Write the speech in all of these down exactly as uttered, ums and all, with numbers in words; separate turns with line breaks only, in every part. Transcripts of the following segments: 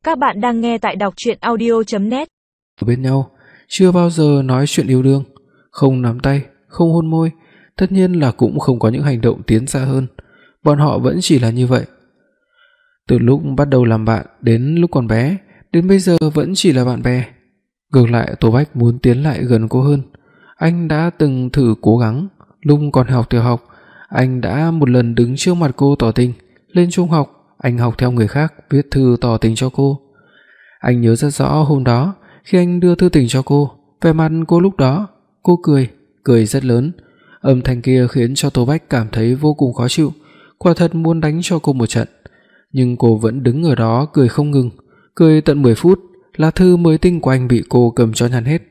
Các bạn đang nghe tại đọc truyện audio chấm net.
Bên nhau, chưa bao giờ nói chuyện yêu đương, không nắm tay, không hôn môi, tất nhiên là cũng không có những hành động tiến xa hơn. Bọn họ vẫn chỉ là như vậy. Từ lúc bắt đầu làm bạn đến lúc còn bé, đến bây giờ vẫn chỉ là bạn bè. Ngược lại Tô Bách muốn tiến lại gần cô hơn. Anh đã từng thử cố gắng, lúc còn học tiểu học, anh đã một lần đứng trước mặt cô tỏ tình. Lên trung học, anh học theo người khác viết thư tỏ tình cho cô. Anh nhớ rất rõ hôm đó, khi anh đưa thư tình cho cô, vẻ mặt cô lúc đó, cô cười, cười rất lớn. Âm thanh kia khiến cho Tô Bách cảm thấy vô cùng khó chịu, quả thật muốn đánh cho cô một trận. Nhưng cô vẫn đứng ở đó cười không ngừng, cười tận mười phút, lá thư mới tinh của anh bị cô cầm cho nhăn hết.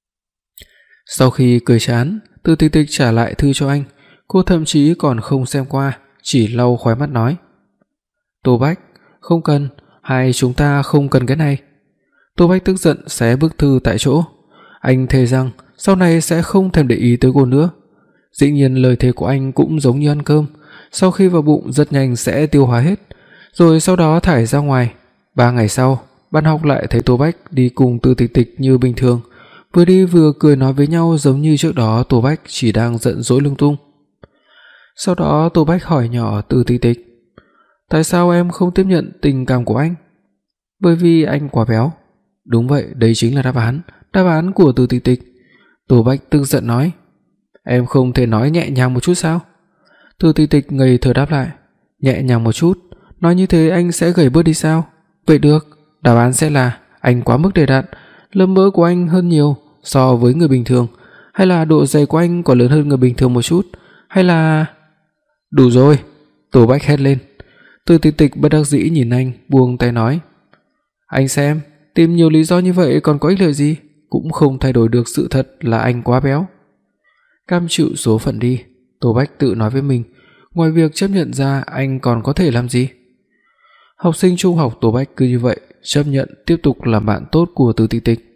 Sau khi cười chán, Từ Tịch Tịch trả lại thư cho anh, cô thậm chí còn không xem qua, chỉ lau khóe mắt nói: "Tô Bách, không cần, hai chúng ta không cần cái này." Tô Bách tức giận xé bức thư tại chỗ. Anh thề rằng sau này sẽ không thèm để ý tới cô nữa. Dĩ nhiên lời thề của anh cũng giống như ăn cơm, sau khi vào bụng rất nhanh sẽ tiêu hóa hết, rồi sau đó thải ra ngoài. Ba ngày sau, ban học lại thấy Tô Bách đi cùng Từ Tịch Tịch như bình thường, vừa đi vừa cười nói với nhau giống như trước đó Tô Bách chỉ đang giận dỗi lung tung. Sau đó Tô Bách hỏi nhỏ Từ Tịch Tịch: "Tại sao em không tiếp nhận tình cảm của anh?" "Bởi vì anh quá béo." "Đúng vậy, đấy chính là đáp án, đáp án của Từ Tịch Tịch." Tô Bách tức giận nói: "Em không thể nói nhẹ nhàng một chút sao?" Từ Tịch Tịch ngây thơ đáp lại: "Nhẹ nhàng một chút, nói như thế anh sẽ gầy bớt đi sao?" "Vậy được, đáp án sẽ là anh quá mức đầy đặn, lớp mỡ của anh hơn nhiều so với người bình thường, hay là độ dày của anh còn lớn hơn người bình thường một chút, hay là..." "Đủ rồi!" Tô Bách hét lên. Từ Tịch Tịch bất đắc dĩ nhìn anh, buông tay nói: "Anh xem, tìm nhiều lý do như vậy còn có ích lợi gì, cũng không thay đổi được sự thật là anh quá béo." Cam chịu số phận đi, Tô Bách tự nói với mình, ngoài việc chấp nhận ra anh còn có thể làm gì. Học sinh trung học Tô Bách cứ như vậy chấp nhận tiếp tục làm bạn tốt của Từ Tịch Tịch.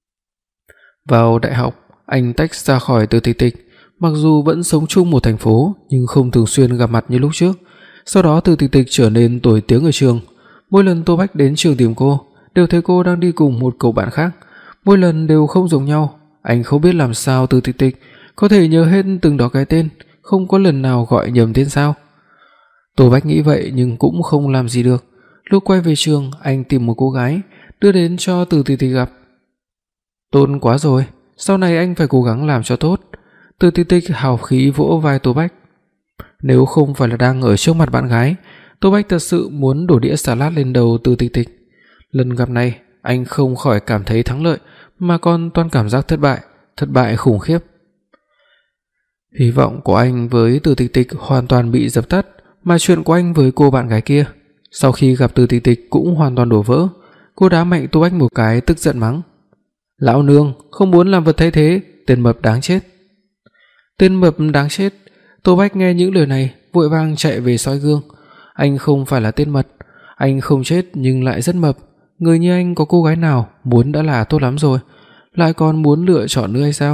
Vào đại học, anh tách ra khỏi Từ Tịch Tịch, mặc dù vẫn sống chung một thành phố nhưng không thường xuyên gặp mặt như lúc trước. Sau đó Từ Tịch Tịch trở nên nổi tiếng ở trường. Mỗi lần Tô Bách đến trường tìm cô, đều thấy cô đang đi cùng một cậu bạn khác. Mỗi lần đều không giống nhau, anh không biết làm sao Từ Tịch Tịch có thể nhớ hết từng đó cái tên, không có lần nào gọi nhầm tên sao. Tô Bách nghĩ vậy nhưng cũng không làm gì được. Lúc quay về trường, anh tìm một cô gái đưa đến cho Từ Tịch Tịch gặp. "Tốt quá rồi, sau này anh phải cố gắng làm cho tốt." Từ Tịch Tịch hào khí vỗ vai Tô Bách. Nếu không phải là đang ở trước mặt bạn gái, Tô Bách thật sự muốn đổ đĩa salad lên đầu Từ Tịch Tịch. Lần gặp này, anh không khỏi cảm thấy thắng lợi, mà còn toàn cảm giác thất bại, thất bại khủng khiếp. Hy vọng của anh với Từ Tịch Tịch hoàn toàn bị dập tắt, mà chuyện của anh với cô bạn gái kia, sau khi gặp Từ Tịch Tịch cũng hoàn toàn đổ vỡ. Cô đá mạnh Tô Bách một cái, tức giận mắng: "Lão nương, không muốn làm vật thay thế, tên mập đáng chết." Tên mập đáng chết. Tô Bách nghe những lời này, vội vàng chạy về soi gương. Anh không phải là tên mập, anh không chết nhưng lại rất mập. Người như anh có cô gái nào muốn đã là tốt lắm rồi, lại còn muốn lựa chọn nữa hay sao?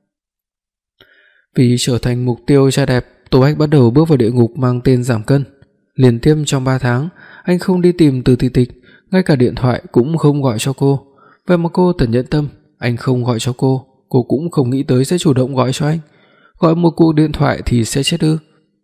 Vì trở thành mục tiêu trai đẹp, Tô Bách bắt đầu bước vào địa ngục mang tên giảm cân. Liên tiếp trong ba tháng, anh không đi tìm Từ Tịch Tịch, ngay cả điện thoại cũng không gọi cho cô. Vậy mà cô thật nhẫn tâm, anh không gọi cho cô, cô cũng không nghĩ tới sẽ chủ động gọi cho anh. Gọi một cuộc điện thoại thì sẽ chết ư?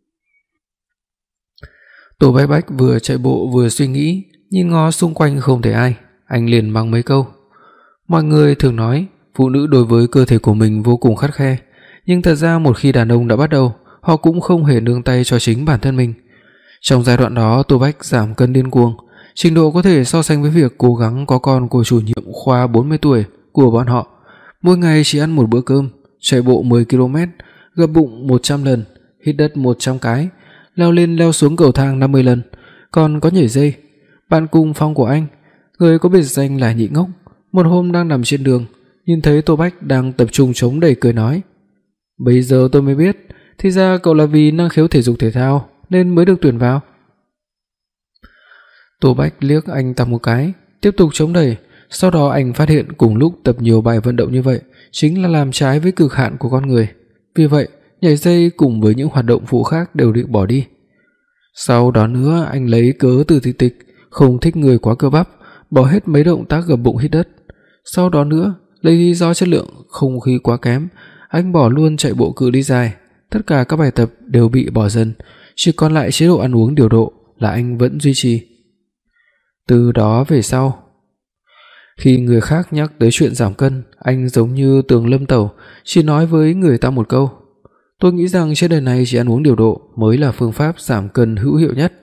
Tô Bách Bách vừa chạy bộ vừa suy nghĩ, nhìn ngó xung quanh không thấy ai, anh liền mắng mấy câu. Mọi người thường nói phụ nữ đối với cơ thể của mình vô cùng khắt khe, nhưng thật ra một khi đàn ông đã bắt đầu, họ cũng không hề nương tay cho chính bản thân mình. Trong giai đoạn đó, Tô Bách giảm cân điên cuồng, trình độ có thể so sánh với việc cố gắng có con của chủ nhiệm khoa bốn mươi tuổi của bọn họ. Mỗi ngày chỉ ăn một bữa cơm, chạy bộ mười ki lô mét, gập bụng một trăm lần, hít đất một trăm cái, leo lên leo xuống cầu thang năm mươi lần, còn có nhảy dây. Bạn cùng phòng của anh, người có biệt danh là Nhị Ngốc, một hôm đang nằm trên đường, nhìn thấy Tô Bách đang tập trung chống đẩy cười nói: "Bây giờ tôi mới biết, thì ra cậu là vì năng khiếu thể dục thể thao nên mới được tuyển vào." Tô Bách liếc anh ta một cái, tiếp tục chống đẩy. Sau đó anh phát hiện cùng lúc tập nhiều bài vận động như vậy chính là làm trái với cực hạn của con người. Vì vậy, nhảy dây cùng với những hoạt động phụ khác đều định bỏ đi. Sau đó nữa, anh lấy cớ Từ Tịch Tịch không thích người quá cơ bắp, bỏ hết mấy động tác gập bụng hít đất. Sau đó nữa, lấy lý do chất lượng không khí quá kém, anh bỏ luôn chạy bộ cự ly dài. Tất cả các bài tập đều bị bỏ dần, chỉ còn lại chế độ ăn uống điều độ là anh vẫn duy trì. Từ đó về sau, khi người khác nhắc tới chuyện giảm cân, anh giống như tường lâm tẩu, chỉ nói với người ta một câu: "Tôi nghĩ rằng trên đời này chỉ ăn uống điều độ mới là phương pháp giảm cân hữu hiệu nhất."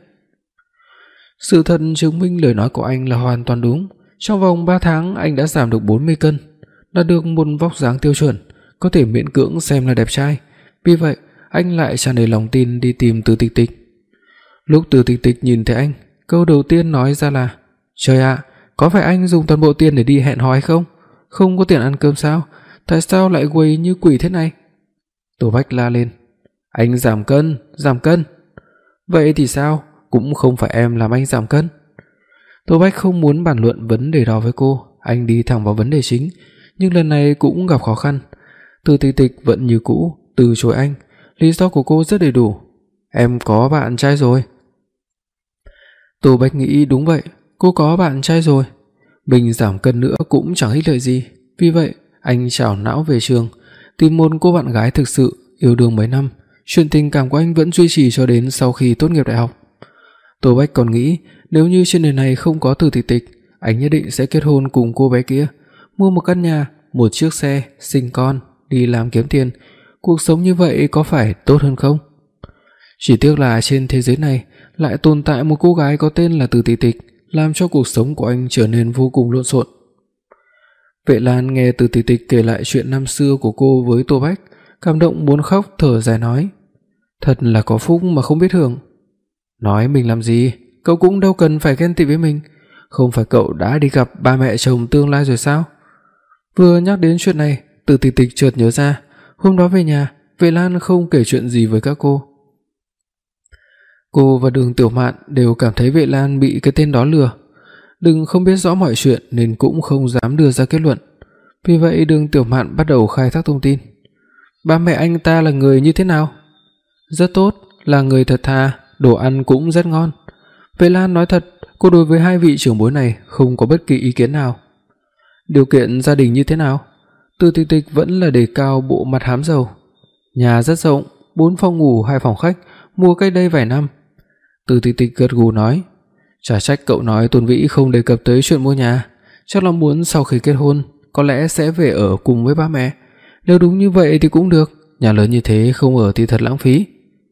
Sự thật chứng minh lời nói của anh là hoàn toàn đúng. Trong vòng ba tháng anh đã giảm được bốn mươi cân, đạt được một vóc dáng tiêu chuẩn, có thể miễn cưỡng xem là đẹp trai. Vì vậy, anh lại tràn đầy lòng tin đi tìm Từ Tịch Tịch. Lúc Từ Tịch Tịch nhìn thấy anh, câu đầu tiên nói ra là: "Trời ạ, có phải anh dùng toàn bộ tiền để đi hẹn hò hay không? Không có tiền ăn cơm sao? Tại sao lại quầy như quỷ thế này?" Tô Bách la lên: "Anh giảm cân, giảm cân." "Vậy thì sao? Cũng không phải em làm anh giảm cân." Tô Bách không muốn bàn luận vấn đề đó với cô, anh đi thẳng vào vấn đề chính, nhưng lần này cũng gặp khó khăn. Từ Tịch Tịch vẫn như cũ từ chối anh, lý do của cô rất đầy đủ: "Em có bạn trai rồi." Tô Bách nghĩ đúng vậy, cô có bạn trai rồi, mình giảm cân nữa cũng chẳng ích lợi gì. Vì vậy, anh trảo não về trường, tìm một cô bạn gái thực sự, yêu đương mấy năm, chuyện tình cảm của anh vẫn duy trì cho đến sau khi tốt nghiệp đại học. Tô Bách còn nghĩ nếu như trên đời này không có Từ Tịch Tịch, anh nhất định sẽ kết hôn cùng cô bé kia, mua một căn nhà, một chiếc xe, sinh con, đi làm kiếm tiền. Cuộc sống như vậy có phải tốt hơn không? Chỉ tiếc là trên thế giới này lại tồn tại một cô gái có tên là Từ Tịch Tịch, làm cho cuộc sống của anh trở nên vô cùng lộn xộn. Vệ Lan nghe Từ Tịch Tịch kể lại chuyện năm xưa của cô với Tô Bách, cảm động muốn khóc, thở dài nói: "Thật là có phúc mà không biết hưởng." "Nói mình làm gì, cậu cũng đâu cần phải ghen tị với mình, không phải cậu đã đi gặp ba mẹ chồng tương lai rồi sao?" Vừa nhắc đến chuyện này, Từ Tịch Tịch chợt nhớ ra, hôm đó về nhà, Vệ Lan không kể chuyện gì với các cô. Cô và Đường Tiểu Mạn đều cảm thấy Vệ Lan bị cái tên đó lừa. Đừng không biết rõ mọi chuyện nên cũng không dám đưa ra kết luận. Vì vậy Đường Tiểu Mạn bắt đầu khai thác thông tin. "Ba mẹ anh ta là người như thế nào?" "Rất tốt, là người thật thà, đồ ăn cũng rất ngon." Vệ Lan nói thật, cô đối với hai vị trưởng bối này không có bất kỳ ý kiến nào. "Điều kiện gia đình như thế nào?" Từ Tịch Tịch vẫn là đề cao bộ mặt hám giàu. "Nhà rất rộng, bốn phòng ngủ, hai phòng khách, mua cách đây vài năm." Từ Tịch Tịch gật gù nói: "Chả trách cậu nói Tôn Vĩ không đề cập tới chuyện mua nhà, chắc là muốn sau khi kết hôn có lẽ sẽ về ở cùng với ba mẹ. Nếu đúng như vậy thì cũng được, nhà lớn như thế không ở thì thật lãng phí."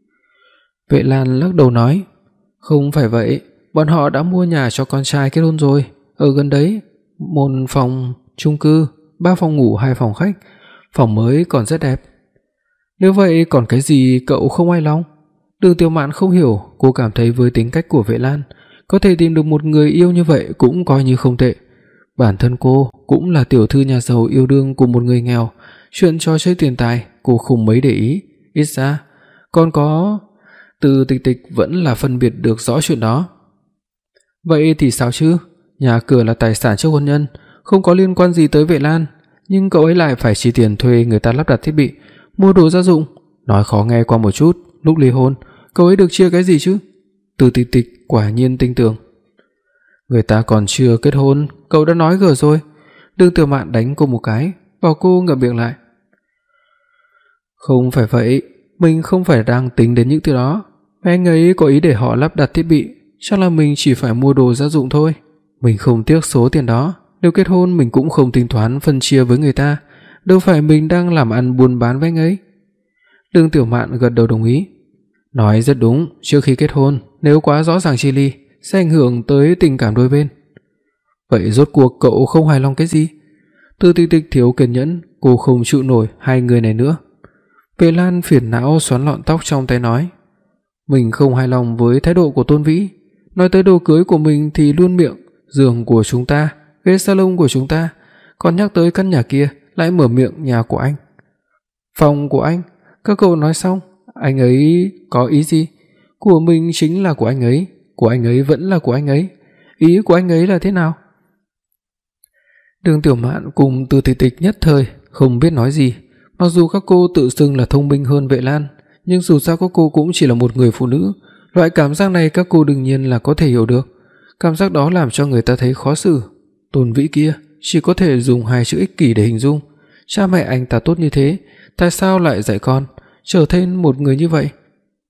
Vệ Lan lắc đầu nói: "Không phải vậy, bọn họ đã mua nhà cho con trai kết hôn rồi, ở gần đấy, một phòng chung cư, ba phòng ngủ, hai phòng khách, phòng mới còn rất đẹp." "Nếu vậy còn cái gì cậu không hài lòng?" Đường Tiểu Mạn không hiểu, cô cảm thấy với tính cách của Vệ Lan, có thể tìm được một người yêu như vậy cũng coi như không tệ. Bản thân cô cũng là tiểu thư nhà giàu yêu đương cùng một người nghèo, chuyện trò chơi tiền tài cô không mấy để ý, ít ra còn có Từ Tịch Tịch vẫn là phân biệt được rõ chuyện đó. "Vậy thì sao chứ? Nhà cửa là tài sản trước hôn nhân, không có liên quan gì tới Vệ Lan, nhưng cậu ấy lại phải chi tiền thuê người ta lắp đặt thiết bị, mua đồ gia dụng. Nói khó nghe qua một chút, lúc ly hôn, cậu ấy được chia cái gì chứ?" Từ Tịch Tịch quả nhiên tinh tường. "Người ta còn chưa kết hôn, cậu đã nói gở rồi." Đường Tiểu Mạn đánh cô một cái, bảo cô ngậm miệng lại. "Không phải vậy, mình không phải đang tính đến những thứ đó. Anh ấy có ý để họ lắp đặt thiết bị, chắc là mình chỉ phải mua đồ gia dụng thôi. Mình không tiếc số tiền đó, nếu kết hôn mình cũng không tính toán phân chia với người ta, đâu phải mình đang làm ăn buôn bán với anh ấy." Đường Tiểu Mạn gật đầu đồng ý. "Nói rất đúng, trước khi kết hôn, nếu quá rõ ràng chia ly sẽ ảnh hưởng tới tình cảm đôi bên." "Vậy rốt cuộc cậu không hài lòng cái gì?" Từ Tịch Tịch thiếu kiên nhẫn, cô không chịu nổi hai người này nữa. Vệ Lan phiền não xoắn lọn tóc trong tay nói: "Mình không hài lòng với thái độ của Tôn Vĩ, nói tới đồ cưới của mình thì luôn miệng giường của chúng ta, ghế salon của chúng ta, còn nhắc tới căn nhà kia lại mở miệng nhà của anh, phòng của anh. Các cậu nói xong, anh ấy có ý gì? Của mình chính là của anh ấy, của anh ấy vẫn là của anh ấy. Ý của anh ấy là thế nào?" Đường Tiểu Mạn cùng Từ Tịch Tịch nhất thời không biết nói gì. Mặc dù các cô tự xưng là thông minh hơn Vệ Lan, nhưng dù sao các cô cũng chỉ là một người phụ nữ, loại cảm giác này các cô đương nhiên là có thể hiểu được. Cảm giác đó làm cho người ta thấy khó xử. Tôn Vĩ kia chỉ có thể dùng hai chữ ích kỷ để hình dung. Cha mẹ anh ta tốt như thế, tại sao lại dạy con trở thành một người như vậy?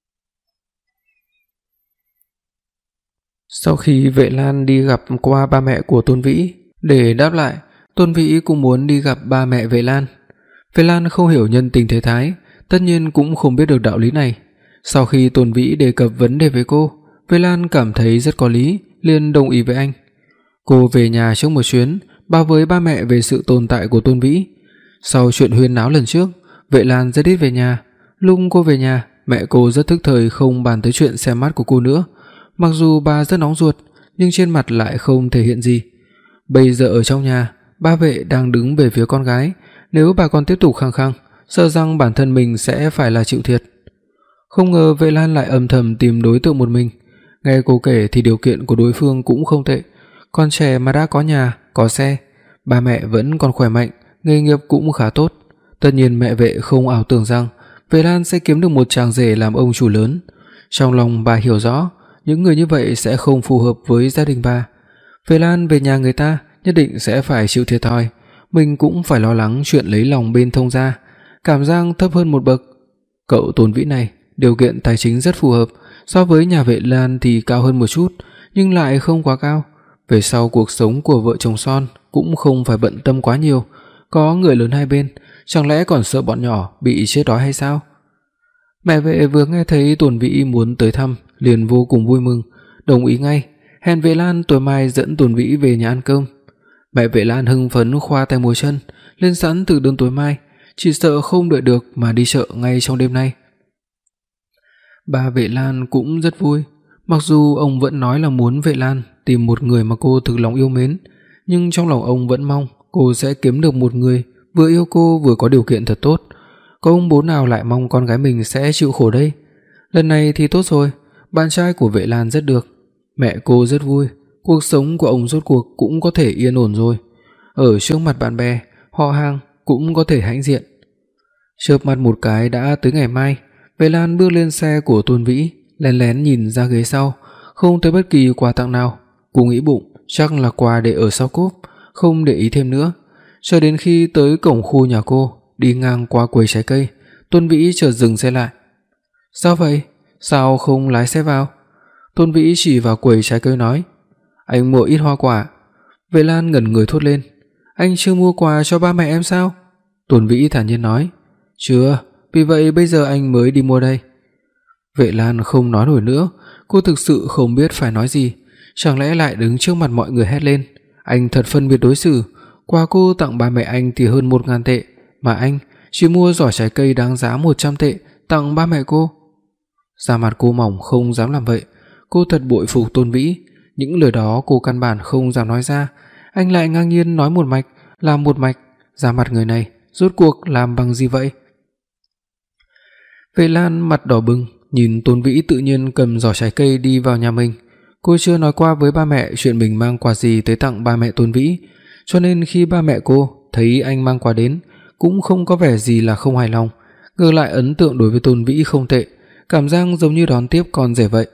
Sau khi Vệ Lan đi gặp qua ba mẹ của Tôn Vĩ, để đáp lại, Tôn Vĩ cũng muốn đi gặp ba mẹ Vệ Lan. Vệ Lan không hiểu nhân tình thế thái, tất nhiên cũng không biết được đạo lý này. Sau khi Tôn Vĩ đề cập vấn đề với cô, Vệ Lan cảm thấy rất có lý, liền đồng ý với anh. Cô về nhà trước một chuyến, báo với ba mẹ về sự tồn tại của Tôn Vĩ. Sau chuyện huyên náo lần trước, Vệ Lan rất ít về nhà. Lúc cô về nhà, mẹ cô rất thức thời không bàn tới chuyện xem mắt của cô nữa. Mặc dù bà rất nóng ruột, nhưng trên mặt lại không thể hiện gì. Bây giờ ở trong nhà, ba Vệ đang đứng về phía con gái, nếu bà còn tiếp tục khăng khăng, sợ rằng bản thân mình sẽ phải là chịu thiệt. Không ngờ Vệ Lan lại âm thầm tìm đối tượng một mình. Nghe cô kể thì điều kiện của đối phương cũng không tệ, con trẻ mà đã có nhà, có xe, ba mẹ vẫn còn khỏe mạnh, nghề nghiệp cũng khá tốt. Tất nhiên mẹ Vệ không ảo tưởng rằng Vệ Lan sẽ kiếm được một chàng rể làm ông chủ lớn. Trong lòng bà hiểu rõ, những người như vậy sẽ không phù hợp với gia đình bà. Vệ Lan về nhà người ta nhất định sẽ phải chịu thiệt thòi, mình cũng phải lo lắng chuyện lấy lòng bên thông gia, cảm giác thấp hơn một bậc. Cậu Tôn Vĩ này, điều kiện tài chính rất phù hợp, so với nhà Vệ Lan thì cao hơn một chút, nhưng lại không quá cao. Về sau cuộc sống của vợ chồng son cũng không phải bận tâm quá nhiều, có người lớn hai bên, chẳng lẽ còn sợ bọn nhỏ bị chết đói hay sao? Mẹ Vệ vừa nghe thấy Tôn Vĩ muốn tới thăm, liền vô cùng vui mừng, đồng ý ngay, hẹn Vệ Lan tối mai dẫn Tôn Vĩ về nhà ăn cơm. Mẹ Vệ Lan hưng phấn khoa tay múa chân, lên sẵn từ đêm tối mai, chỉ sợ không đợi được mà đi chợ ngay trong đêm nay. Ba Vệ Lan cũng rất vui, mặc dù ông vẫn nói là muốn Vệ Lan tìm một người mà cô thực lòng yêu mến, nhưng trong lòng ông vẫn mong cô sẽ kiếm được một người vừa yêu cô vừa có điều kiện thật tốt. Có ông bố nào lại mong con gái mình sẽ chịu khổ đây? Lần này thì tốt rồi, bạn trai của Vệ Lan rất được, mẹ cô rất vui, cuộc sống của ông rốt cuộc cũng có thể yên ổn rồi. Ở trước mặt bạn bè, họ hàng cũng có thể hãnh diện. Chớp mắt một cái đã tới ngày mai, Vệ Lan bước lên xe của Tôn Vĩ, lén lén nhìn ra ghế sau, không thấy bất kỳ quà tặng nào. Cô nghĩ bụng chắc là quà để ở sau cốp, không để ý thêm nữa. Cho đến khi tới cổng khu nhà cô, đi ngang qua quầy trái cây, Tôn Vĩ chợt dừng xe lại. "Sao vậy? Sao không lái xe vào?" Tôn Vĩ chỉ vào quầy trái cây nói. "Anh mua ít hoa quả." Vệ Lan ngẩn người thốt lên. "Anh chưa mua quà cho ba mẹ em sao?" Tôn Vĩ thản nhiên nói. "Chưa, vì vậy bây giờ anh mới đi mua đây." Vệ Lan không nói nổi nữa, cô thực sự không biết phải nói gì, chẳng lẽ lại đứng trước mặt mọi người hét lên, anh thật phân biệt đối xử, quà cô tặng ba mẹ anh thì hơn một nghìn tệ, mà anh chỉ mua giỏ trái cây đáng giá một trăm tệ tặng ba mẹ cô. Da mặt cô mỏng không dám làm vậy, cô thật bội phục Tôn Vĩ, những lời đó cô căn bản không dám nói ra, anh lại ngang nhiên nói một mạch, làm một mạch, da mặt người này rốt cuộc làm bằng gì vậy? Vệ Lan mặt đỏ bừng, nhìn Tôn Vĩ tự nhiên cầm giỏ trái cây đi vào nhà mình. Cô chưa nói qua với ba mẹ chuyện mình mang quà gì tới tặng ba mẹ Tôn Vĩ, cho nên khi ba mẹ cô thấy anh mang quà đến, cũng không có vẻ gì là không hài lòng, ngược lại ấn tượng đối với Tôn Vĩ không tệ, cảm giác giống như đón tiếp con rể vậy.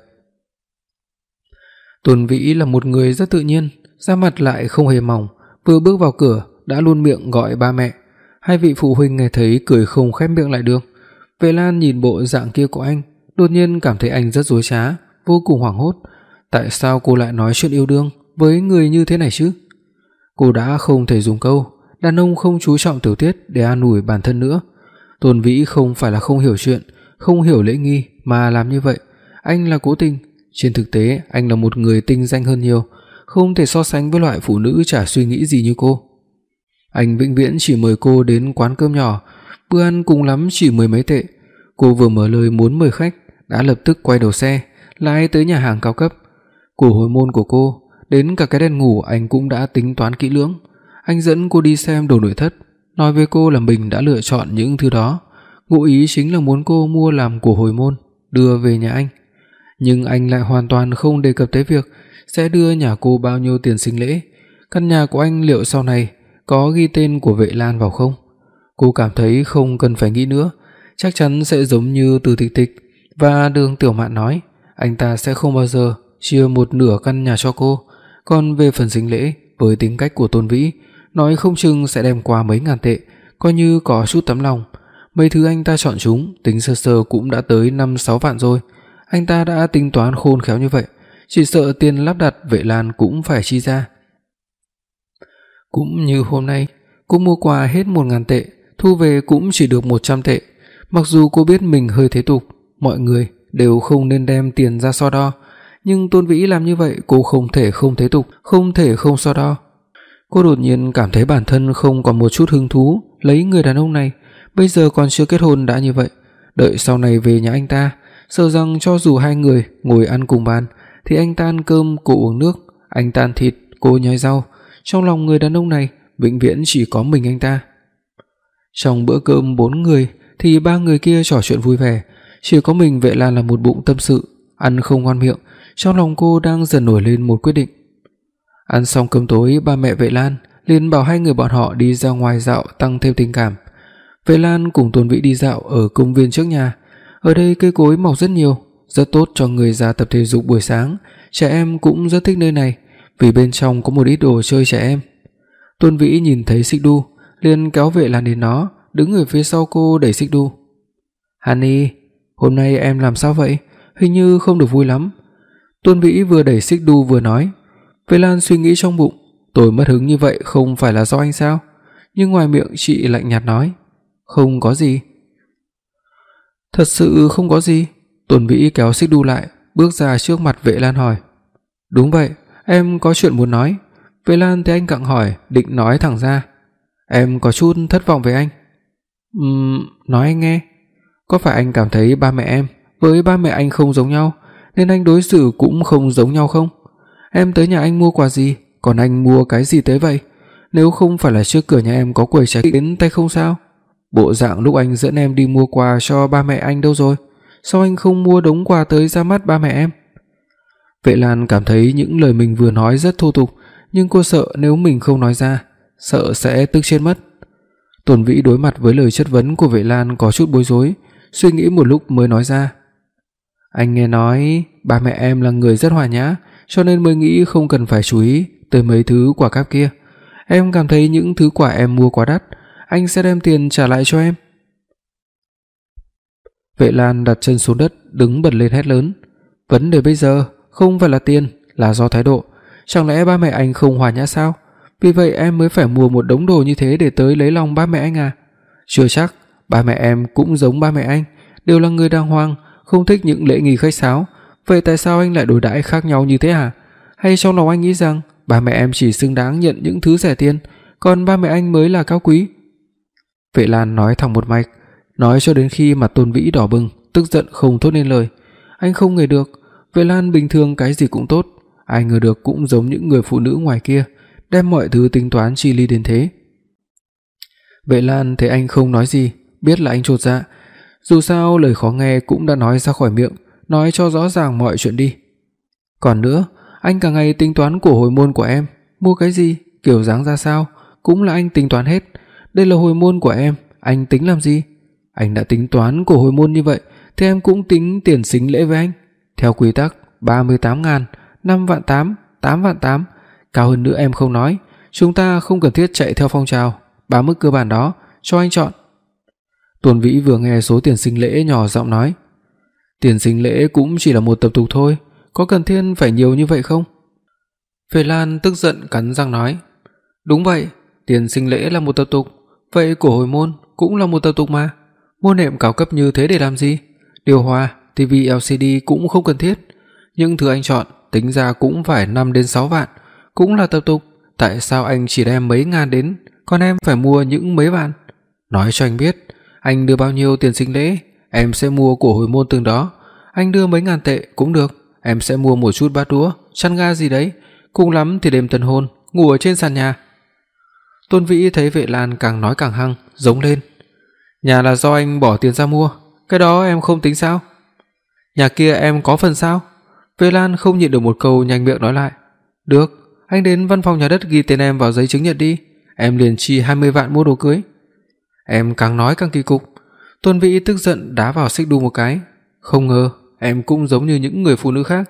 Tôn Vĩ là một người rất tự nhiên, da mặt lại không hề mỏng, vừa bước vào cửa đã luôn miệng gọi ba mẹ. Hai vị phụ huynh nghe thấy cười không khép miệng lại được. Vệ Lan nhìn bộ dạng kia của anh, đột nhiên cảm thấy anh rất dối trá, vô cùng hoảng hốt. Tại sao cô lại nói chuyện yêu đương với người như thế này chứ? Cô đã không thể dùng câu đàn ông không chú trọng tiểu tiết để an ủi bản thân nữa. Tôn Vĩ không phải là không hiểu chuyện, không hiểu lễ nghi mà làm như vậy, anh là cố tình. Trên thực tế anh là một người tinh danh hơn nhiều, không thể so sánh với loại phụ nữ chả suy nghĩ gì như cô. Anh vĩnh viễn chỉ mời cô đến quán cơm nhỏ, bữa ăn cùng lắm chỉ mười mấy tệ. Cô vừa mở lời muốn mời khách đã lập tức quay đầu xe lái tới nhà hàng cao cấp. Của hồi môn của cô, đến cả cái đèn ngủ anh cũng đã tính toán kỹ lưỡng. Anh dẫn cô đi xem đồ nội thất, nói với cô là mình đã lựa chọn những thứ đó, ngụ ý chính là muốn cô mua làm của hồi môn đưa về nhà anh. Nhưng anh lại hoàn toàn không đề cập tới việc sẽ đưa nhà cô bao nhiêu tiền sinh lễ. Căn nhà của anh liệu sau này có ghi tên của Vệ Lan vào không? Cô cảm thấy không cần phải nghĩ nữa, chắc chắn sẽ giống như Từ Tịch Tịch và Đường Tiểu Mạn nói, anh ta sẽ không bao giờ chia một nửa căn nhà cho cô. Còn về phần sính lễ, với tính cách của Tôn Vĩ, nói không chừng sẽ đem qua mấy ngàn tệ, coi như có chút tấm lòng. Mấy thứ anh ta chọn chúng, tính sơ sơ cũng đã tới năm sáu vạn rồi. Anh ta đã tính toán khôn khéo như vậy, chỉ sợ tiền lắp đặt Vệ Lan cũng phải chi ra. Cũng như hôm nay, cô mua quà hết một ngàn tệ, thu về cũng chỉ được một trăm tệ. Mặc dù cô biết mình hơi thế tục, mọi người đều không nên đem tiền ra so đo, nhưng Tôn Vĩ làm như vậy cô không thể không thế tục, không thể không so đo. Cô đột nhiên cảm thấy bản thân không còn một chút hứng thú lấy người đàn ông này, bây giờ còn chưa kết hôn đã như vậy, đợi sau này về nhà anh ta, sợ rằng cho dù hai người ngồi ăn cùng bàn thì anh ta ăn cơm, cô uống nước, anh ta ăn thịt, cô nhai rau, trong lòng người đàn ông này vĩnh viễn chỉ có mình anh ta. Trong bữa cơm bốn người thì ba người kia trò chuyện vui vẻ, chỉ có mình Vệ Lan là một bụng tâm sự, ăn không ngon miệng, trong lòng cô đang dần nổi lên một quyết định. Ăn xong cơm tối, ba mẹ Vệ Lan liền bảo hai người bọn họ đi ra ngoài dạo tăng thêm tình cảm. Vệ Lan cùng Tôn Vĩ đi dạo ở công viên trước nhà. Ở đây cây cối mọc rất nhiều, rất tốt cho người già tập thể dục buổi sáng, trẻ em cũng rất thích nơi này, vì bên trong có một ít đồ chơi trẻ em. Tôn Vĩ nhìn thấy xích đu, liền kéo Vệ Lan đến nó, đứng ở phía sau cô đẩy xích đu. "Honey, hôm nay em làm sao vậy? Hình như không được vui lắm." Tôn Vĩ vừa đẩy xích đu vừa nói. Vệ Lan suy nghĩ trong bụng, tôi mất hứng như vậy không phải là do anh sao? Nhưng ngoài miệng chị lạnh nhạt nói, "Không có gì." "Thật sự không có gì?" Tôn Vĩ kéo xích đu lại, bước ra trước mặt Vệ Lan hỏi. "Đúng vậy, em có chuyện muốn nói." Vệ Lan thấy anh cặng hỏi, định nói thẳng ra. "Em có chút thất vọng về anh." "Ừm, nói anh nghe." "Có phải anh cảm thấy ba mẹ em với ba mẹ anh không giống nhau, nên anh đối xử cũng không giống nhau không? Em tới nhà anh mua quà gì, còn anh mua cái gì tới vậy? Nếu không phải là trước cửa nhà em có quầy trái đến tay không sao? Bộ dạng lúc anh dẫn em đi mua quà cho ba mẹ anh đâu rồi? Sao anh không mua đống quà tới ra mắt ba mẹ em?" Vệ Lan cảm thấy những lời mình vừa nói rất thô tục, nhưng cô sợ nếu mình không nói ra, sợ sẽ tức chết mất. Tôn Vĩ đối mặt với lời chất vấn của Vệ Lan có chút bối rối, suy nghĩ một lúc mới nói ra. "Anh nghe nói ba mẹ em là người rất hòa nhã, cho nên mới nghĩ không cần phải chú ý tới mấy thứ quà cáp kia. Em cảm thấy những thứ quà em mua quá đắt, anh sẽ đem tiền trả lại cho em." Vệ Lan đặt chân xuống đất, đứng bật lên hét lớn. "Vấn đề bây giờ không phải là tiền, là do thái độ. Chẳng lẽ ba mẹ anh không hòa nhã sao? Vì vậy em mới phải mua một đống đồ như thế để tới lấy lòng ba mẹ anh à? Chưa chắc, ba mẹ em cũng giống ba mẹ anh, đều là người đàng hoàng, không thích những lễ nghi khách sáo. Vậy tại sao anh lại đối đãi khác nhau như thế hả? Hay trong lòng anh nghĩ rằng ba mẹ em chỉ xứng đáng nhận những thứ rẻ tiền, còn ba mẹ anh mới là cao quý?" Vệ Lan nói thẳng một mạch, nói cho đến khi mặt Tôn Vĩ đỏ bừng, tức giận không thốt nên lời. Anh không ngờ được, Vệ Lan bình thường cái gì cũng tốt, ai ngờ được cũng giống những người phụ nữ ngoài kia, đem mọi thứ tính toán chi ly đến thế. Vệ Lan thấy anh không nói gì, biết là anh chột dạ, dù sao lời khó nghe cũng đã nói ra khỏi miệng, nói cho rõ ràng mọi chuyện đi. "Còn nữa, anh cả ngày tính toán của hồi môn của em, mua cái gì, kiểu dáng ra sao, cũng là anh tính toán hết. Đây là hồi môn của em, anh tính làm gì? Anh đã tính toán của hồi môn như vậy thì em cũng tính tiền sính lễ với anh. Theo quy tắc ba mươi tám ngàn, năm vạn tám, tám vạn tám, cao hơn nữa em không nói, chúng ta không cần thiết chạy theo phong trào, ba mức cơ bản đó cho anh chọn." Tôn Vĩ vừa nghe số tiền sính lễ nhỏ giọng nói, "Tiền sính lễ cũng chỉ là một tập tục thôi, có cần thiết phải nhiều như vậy không?" Vệ Lan tức giận cắn răng nói, "Đúng vậy, tiền sính lễ là một tập tục, vậy của hồi môn cũng là một tập tục mà. Mua nệm cao cấp như thế để làm gì? Điều hòa, tivi lờ xê đê cũng không cần thiết. Những thứ anh chọn tính ra cũng phải năm đến sáu vạn, cũng là tập tục, tại sao anh chỉ đem mấy ngàn đến, còn em phải mua những mấy vạn? Nói cho anh biết, anh đưa bao nhiêu tiền sính lễ, em sẽ mua của hồi môn từng đó. Anh đưa mấy ngàn tệ cũng được, em sẽ mua một chút bát đũa, chăn ga gì đấy, cùng lắm thì đêm tân hôn ngủ ở trên sàn nhà." Tôn Vĩ thấy Vệ Lan càng nói càng hăng, giống lên, "Nhà là do anh bỏ tiền ra mua, cái đó em không tính sao? Nhà kia em có phần sao?" Vệ Lan không nhịn được một câu nhanh miệng nói lại, "Được, anh đến văn phòng nhà đất ghi tên em vào giấy chứng nhận đi, em liền chi hai mươi vạn mua đồ cưới." Em càng nói càng kỳ cục. Tôn Vĩ tức giận đá vào xích đu một cái, "Không ngờ em cũng giống như những người phụ nữ khác,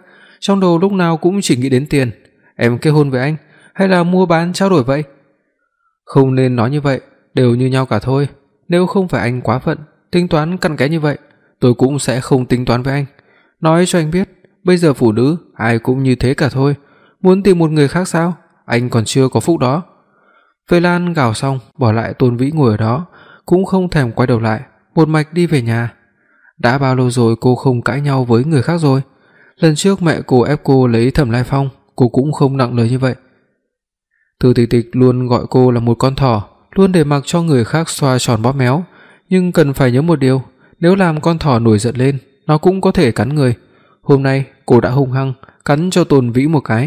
trong đầu lúc nào cũng chỉ nghĩ đến tiền. Em kết hôn với anh hay là mua bán trao đổi vậy? Không nên nói như vậy, đều như nhau cả thôi. Nếu không phải anh quá phận, tính toán cặn kẽ như vậy, tôi cũng sẽ không tính toán với anh. Nói cho anh biết, bây giờ phụ nữ ai cũng như thế cả thôi, muốn tìm một người khác sao? Anh còn chưa có phúc đó. Vệ Lan gào xong, bỏ lại Tôn Vĩ ngồi ở đó, cũng không thèm quay đầu lại, một mạch đi về nhà. Đã bao lâu rồi cô không cãi nhau với người khác rồi? Lần trước mẹ cô ép cô lấy Thẩm Lai Phong, cô cũng không nặng lời như vậy. Từ Tịch Tịch luôn gọi cô là một con thỏ, luôn để mặc cho người khác xoa tròn bóp méo, nhưng cần phải nhớ một điều, nếu làm con thỏ nổi giận lên, nó cũng có thể cắn người. Hôm nay cô đã hung hăng cắn cho Tôn Vĩ một cái.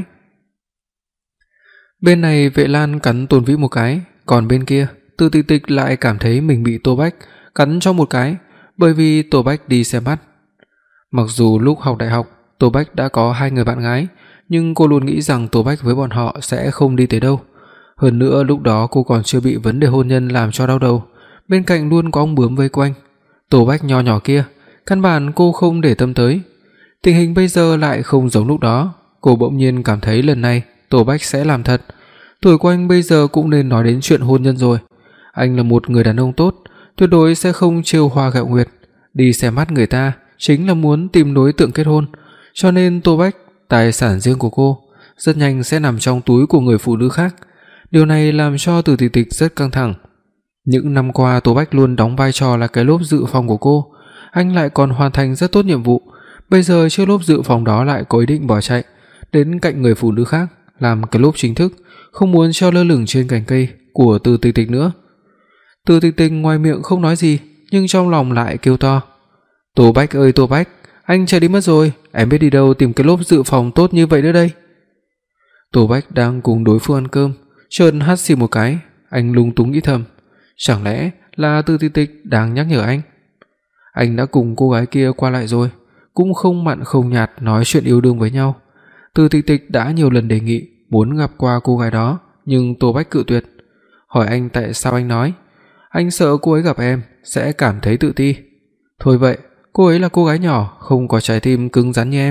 Bên này Vệ Lan cắn Tôn Vĩ một cái, còn bên kia, Từ Tịch Tịch lại cảm thấy mình bị Tô Bách cắn cho một cái, bởi vì Tô Bách đi xem mắt. Mặc dù lúc học đại học, Tô Bách đã có hai người bạn gái, nhưng cô luôn nghĩ rằng Tô Bách với bọn họ sẽ không đi tới đâu. Hơn nữa lúc đó cô còn chưa bị vấn đề hôn nhân làm cho đau đầu, bên cạnh luôn có ông bướm vây quanh. Tô Bách nho nhỏ kia, căn bản cô không để tâm tới. Tình hình bây giờ lại không giống lúc đó, cô bỗng nhiên cảm thấy lần này Tô Bách sẽ làm thật. Tuổi của anh bây giờ cũng nên nói đến chuyện hôn nhân rồi. Anh là một người đàn ông tốt, tuyệt đối sẽ không trêu hoa ghẹo nguyệt. Đi xem mắt người ta chính là muốn tìm đối tượng kết hôn, cho nên Tô Bách, tài sản riêng của cô, rất nhanh sẽ nằm trong túi của người phụ nữ khác. Điều này làm cho Từ Tịch Tịch rất căng thẳng. Những năm qua Tô Bách luôn đóng vai trò là cái lốp dự phòng của cô, anh lại còn hoàn thành rất tốt nhiệm vụ. Bây giờ chiếc lốp dự phòng đó lại có ý định bỏ chạy đến cạnh người phụ nữ khác, làm cái lốp chính thức, không muốn treo lơ lửng trên cành cây của Từ Tịch Tịch nữa. Từ Tịch Tịch ngoài miệng không nói gì, nhưng trong lòng lại kêu to: "Tô Bách ơi Tô Bách, anh chạy đi mất rồi, em biết đi đâu tìm cái lốp dự phòng tốt như vậy nữa đây." Tô Bách đang cùng đối phương ăn cơm, chợt hắt xì một cái, anh lung túng nghĩ thầm, chẳng lẽ là Từ Tịch Tịch đang nhắc nhở anh. Anh đã cùng cô gái kia qua lại rồi, cũng không mặn không nhạt nói chuyện yêu đương với nhau. Từ Tịch Tịch đã nhiều lần đề nghị muốn gặp qua cô gái đó, nhưng Tô Bách cự tuyệt. Hỏi anh tại sao anh nói, anh sợ cô ấy gặp em sẽ cảm thấy tự ti. Thôi vậy, cô ấy là cô gái nhỏ, không có trái tim cứng rắn như em.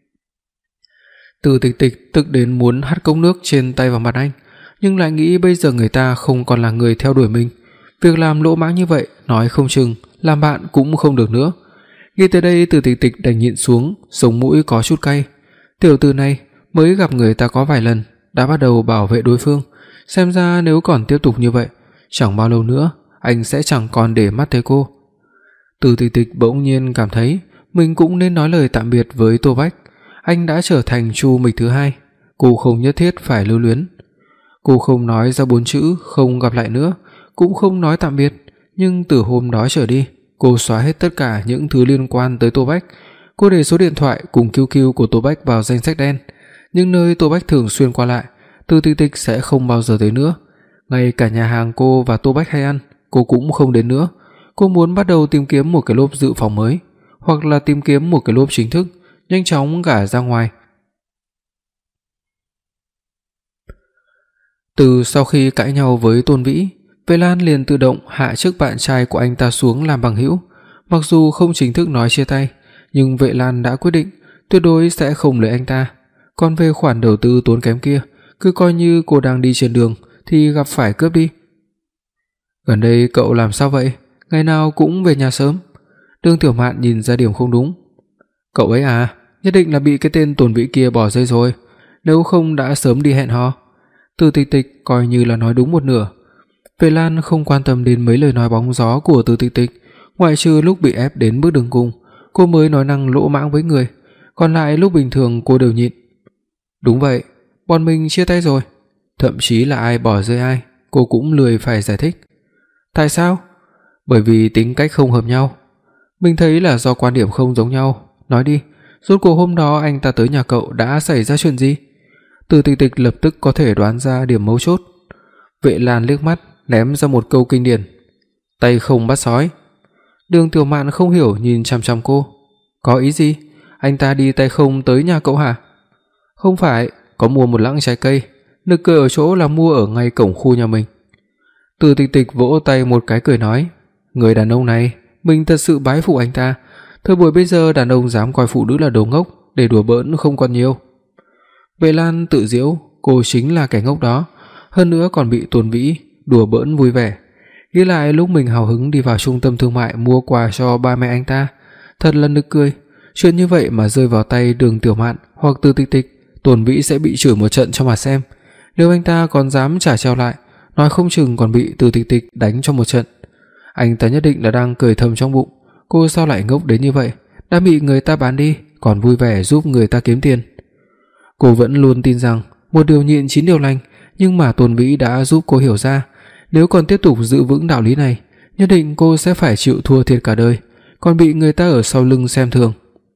Từ Tịch Tịch tức đến muốn hắt cốc nước trên tay vào mặt anh, nhưng lại nghĩ bây giờ người ta không còn là người theo đuổi mình, việc làm lỗ mãng như vậy nói không chừng làm bạn cũng không được nữa. Nghĩ tới đây, Từ Tịch Tịch đành nhịn xuống, sống mũi có chút cay. Tiểu tử này mới gặp người ta có vài lần đã bắt đầu bảo vệ đối phương, xem ra nếu còn tiếp tục như vậy, chẳng bao lâu nữa anh sẽ chẳng còn để mắt tới cô. Từ Tịch Tịch bỗng nhiên cảm thấy mình cũng nên nói lời tạm biệt với Tô Bách. Anh đã trở thành Chu Mịch thứ hai, cô không nhất thiết phải lưu luyến. Cô không nói ra bốn chữ không gặp lại nữa, cũng không nói tạm biệt, nhưng từ hôm đó trở đi, cô xóa hết tất cả những thứ liên quan tới Tô Bách. Cô để số điện thoại cùng quy quy của Tô Bách vào danh sách đen, những nơi Tô Bách thường xuyên qua lại, Từ Tịch Tịch sẽ không bao giờ tới nữa. Ngay cả nhà hàng cô và Tô Bách hay ăn, cô cũng không đến nữa. Cô muốn bắt đầu tìm kiếm một cái lốp dự phòng mới, hoặc là tìm kiếm một cái lốp chính thức, nhanh chóng gả ra ngoài. Từ sau khi cãi nhau với Tôn Vĩ, Vệ Lan liền tự động hạ chức bạn trai của anh ta xuống làm bằng hữu. Mặc dù không chính thức nói chia tay, nhưng Vệ Lan đã quyết định tuyệt đối sẽ không lấy anh ta. Còn về khoản đầu tư tốn kém kia, cứ coi như cô đang đi trên đường thì gặp phải cướp đi. Gần đây cậu làm sao vậy? Ngày nào cũng về nhà sớm. Đường Tiểu Mạn nhìn ra điểm không đúng. Cậu ấy à, nhất định là bị cái tên Tôn Vĩ kia bỏ rơi rồi, nếu không đã sớm đi hẹn hò. Từ Tịch Tịch coi như là nói đúng một nửa. Vệ Lan không quan tâm đến mấy lời nói bóng gió của Từ Tịch Tịch, ngoại trừ lúc bị ép đến bước đường cùng, cô mới nói năng lỗ mãng với người, còn lại lúc bình thường cô đều nhịn. Đúng vậy, bọn mình chia tay rồi. Thậm chí là ai bỏ rơi ai, cô cũng lười phải giải thích. Tại sao? Bởi vì tính cách không hợp nhau. Mình thấy là do quan điểm không giống nhau. Nói đi, rốt cuộc hôm đó anh ta tới nhà cậu đã xảy ra chuyện gì? Từ Tịch Tịch lập tức có thể đoán ra điểm mấu chốt. Vệ Lan liếc mắt ném ra một câu kinh điển: tay không bắt sói. Đường Tiểu Mạn không hiểu nhìn chằm chằm cô. Có ý gì? Anh ta đi tay không tới nhà cậu hả? Không phải, có mua một lẵng trái cây, nực cười ở chỗ là mua ở ngay cổng khu nhà mình. Từ Tịch Tịch vỗ tay một cái cười nói: người đàn ông này, mình thật sự bái phục anh ta. Thời buổi bây giờ đàn ông dám coi phụ nữ là đồ ngốc, để đùa bỡn không còn nhiều. Vệ Lan tự giễu, cô chính là kẻ ngốc đó, hơn nữa còn bị Tôn Vĩ đùa bỡn vui vẻ. Nghĩ lại lúc mình hào hứng đi vào trung tâm thương mại mua quà cho ba mẹ anh ta, thật là nực cười. Chuyện như vậy mà rơi vào tay Đường Tiểu Mạn hoặc Từ Tịch Tịch, Tôn Vĩ sẽ bị chửi một trận cho mà xem. Nếu anh ta còn dám trả treo lại, nói không chừng còn bị Từ Tịch Tịch đánh cho một trận. Anh ta nhất định là đang cười thầm trong bụng, cô sao lại ngốc đến như vậy, đã bị người ta bán đi còn vui vẻ giúp người ta kiếm tiền. Cô vẫn luôn tin rằng một điều nhịn chín điều lành, nhưng mà Tôn Vĩ đã giúp cô hiểu ra, nếu còn tiếp tục giữ vững đạo lý này, nhất định cô sẽ phải chịu thua thiệt cả đời, còn bị người ta ở sau lưng xem thường.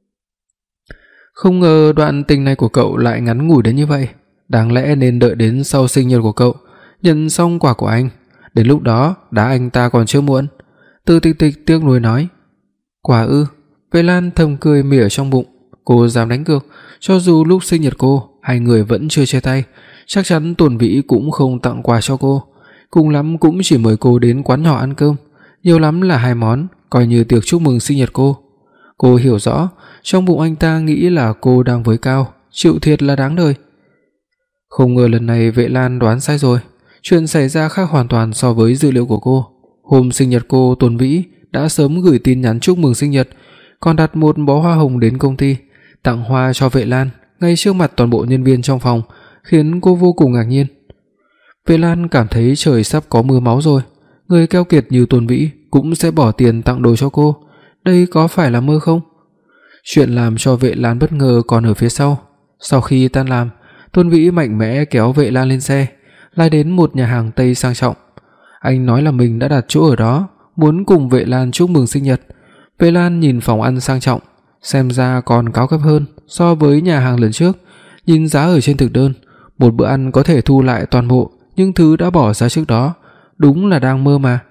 Không ngờ đoạn tình này của cậu lại ngắn ngủi đến như vậy, đáng lẽ nên đợi đến sau sinh nhật của cậu, nhận xong quà của anh, đến lúc đó đá anh ta còn chưa muộn. Từ Tịch Tịch tiếc nuối nói. Quả ư? Vệ Lan thầm cười mỉa trong bụng, cô dám đánh cược, cho dù lúc sinh nhật cô hai người vẫn chưa chia tay, chắc chắn Tôn Vĩ cũng không tặng quà cho cô, cùng lắm cũng chỉ mời cô đến quán nhỏ ăn cơm, nhiều lắm là hai món, coi như tiệc chúc mừng sinh nhật cô. Cô hiểu rõ, trong bụng anh ta nghĩ là cô đang với cao, chịu thiệt là đáng đời. Không ngờ lần này Vệ Lan đoán sai rồi, chuyện xảy ra khác hoàn toàn so với dự liệu của cô. Hôm sinh nhật cô, Tôn Vĩ đã sớm gửi tin nhắn chúc mừng sinh nhật, còn đặt một bó hoa hồng đến công ty, tặng hoa cho Vệ Lan ngay trước mặt toàn bộ nhân viên trong phòng, khiến cô vô cùng ngạc nhiên. Vệ Lan cảm thấy trời sắp có mưa máu rồi, người keo kiệt như Tôn Vĩ cũng sẽ bỏ tiền tặng đồ cho cô, đây có phải là mơ không? Chuyện làm cho Vệ Lan bất ngờ còn ở phía sau. Sau khi tan làm, Tôn Vĩ mạnh mẽ kéo Vệ Lan lên xe, lái đến một nhà hàng Tây sang trọng. Anh nói là mình đã đặt chỗ ở đó, muốn cùng Vệ Lan chúc mừng sinh nhật. Vệ Lan nhìn phòng ăn sang trọng, xem ra còn cao cấp hơn so với nhà hàng lần trước. Nhìn giá ở trên thực đơn, một bữa ăn có thể thu lại toàn bộ những thứ đã bỏ ra trước đó, đúng là đang mơ mà.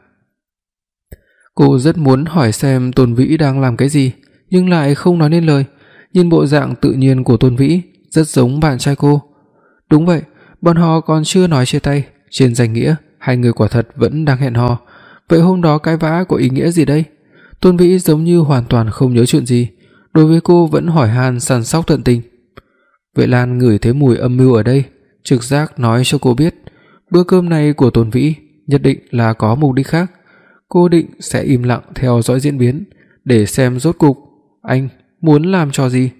Cô rất muốn hỏi xem Tôn Vĩ đang làm cái gì, nhưng lại không nói nên lời. Nhìn bộ dạng tự nhiên của Tôn Vĩ, rất giống bạn trai cô. Đúng vậy, bọn họ còn chưa nói chia tay, trên danh nghĩa hai người quả thật vẫn đang hẹn hò. Vậy hôm đó cãi vã có ý nghĩa gì đây? Tôn Vĩ giống như hoàn toàn không nhớ chuyện gì, đối với cô vẫn hỏi han săn sóc tận tình. Vệ Lan ngửi thấy mùi âm mưu ở đây, trực giác nói cho cô biết, bữa cơm này của Tôn Vĩ nhất định là có mục đích khác. Cô định sẽ im lặng theo dõi diễn biến, để xem rốt cục anh muốn làm trò gì.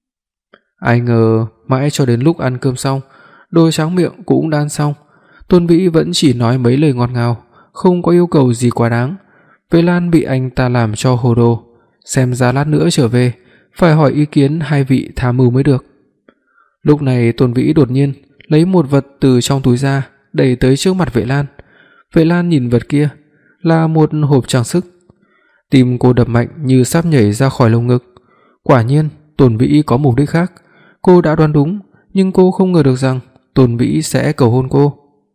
Ai ngờ mãi cho đến lúc ăn cơm xong, đồ tráng miệng cũng đan xong, Tôn Vĩ vẫn chỉ nói mấy lời ngọt ngào, không có yêu cầu gì quá đáng. Vệ Lan bị anh ta làm cho hồ đồ, xem ra lát nữa trở về phải hỏi ý kiến hai vị tham mưu mới được. Lúc này Tôn Vĩ đột nhiên lấy một vật từ trong túi ra, đẩy tới trước mặt Vệ Lan. Vệ Lan nhìn vật kia là một hộp trang sức. Tim cô đập mạnh như sắp nhảy ra khỏi lồng ngực. Quả nhiên Tôn Vĩ có mục đích khác. Cô đã đoán đúng, nhưng cô không ngờ được rằng Tôn Vĩ sẽ cầu hôn cô.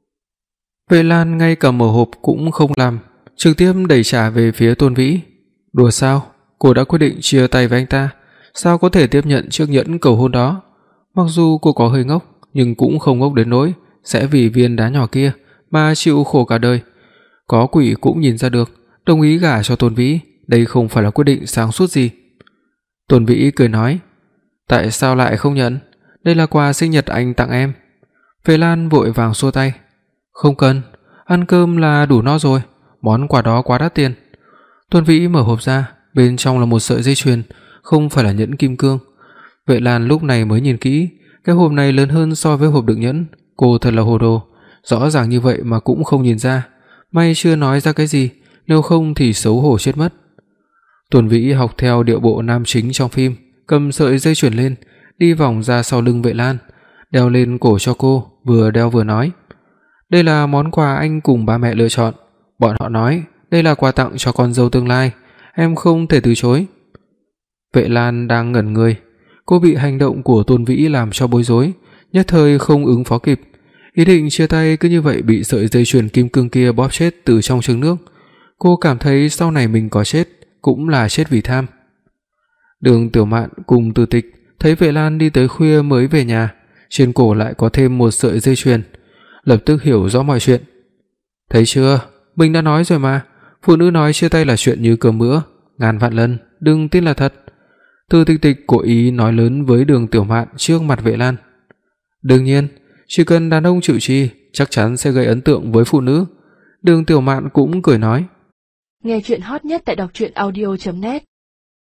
Vệ Lan ngay cả mở hộp cũng không làm, trực tiếp đẩy trả về phía Tôn Vĩ. Đùa sao? Cô đã quyết định chia tay với anh ta, sao có thể tiếp nhận chiếc nhẫn cầu hôn đó? Mặc dù cô có hơi ngốc, nhưng cũng không ngốc đến nỗi sẽ vì viên đá nhỏ kia mà chịu khổ cả đời. Có quỷ cũng nhìn ra được, đồng ý gả cho Tôn Vĩ, đây không phải là quyết định sáng suốt gì. Tôn Vĩ cười nói, tại sao lại không nhận? Đây là quà sinh nhật anh tặng em. Vệ Lan vội vàng xua tay, không cần, ăn cơm là đủ no rồi, món quà đó quá đắt tiền. Tôn Vĩ mở hộp ra, bên trong là một sợi dây chuyền, không phải là nhẫn kim cương. Vệ Lan lúc này mới nhìn kỹ, cái hộp này lớn hơn so với hộp đựng nhẫn, cô thật là hồ đồ, rõ ràng như vậy mà cũng không nhìn ra. May chưa nói ra cái gì, nếu không thì xấu hổ chết mất. Tôn Vĩ học theo điệu bộ nam chính trong phim, cầm sợi dây chuyền lên, đi vòng ra sau lưng Vệ Lan, đeo lên cổ cho cô, vừa đeo vừa nói, đây là món quà anh cùng ba mẹ lựa chọn, bọn họ nói đây là quà tặng cho con dâu tương lai, em không thể từ chối. Vệ Lan đang ngẩn người, cô bị hành động của Tôn Vĩ làm cho bối rối, nhất thời không ứng phó kịp, ý định chia tay cứ như vậy bị sợi dây chuyền kim cương kia bóp chết từ trong trứng nước. Cô cảm thấy sau này mình có chết cũng là chết vì tham. Đường Tiểu Mạn cùng Từ Tịch thấy Vệ Lan đi tới khuya mới về nhà, trên cổ lại có thêm một sợi dây chuyền, lập tức hiểu rõ mọi chuyện. Thấy chưa, mình đã nói rồi mà, phụ nữ nói chia tay là chuyện như cơm bữa, ngàn vạn lần đừng tin là thật. Từ Tịch Tịch cố ý nói lớn với Đường Tiểu Mạn trước mặt Vệ Lan. Đương nhiên, chỉ cần đàn ông chịu chi, chắc chắn sẽ gây ấn tượng với phụ nữ. Đường Tiểu Mạn cũng cười nói.
Nghe truyện hot nhất tại đọc truyện audio chấm net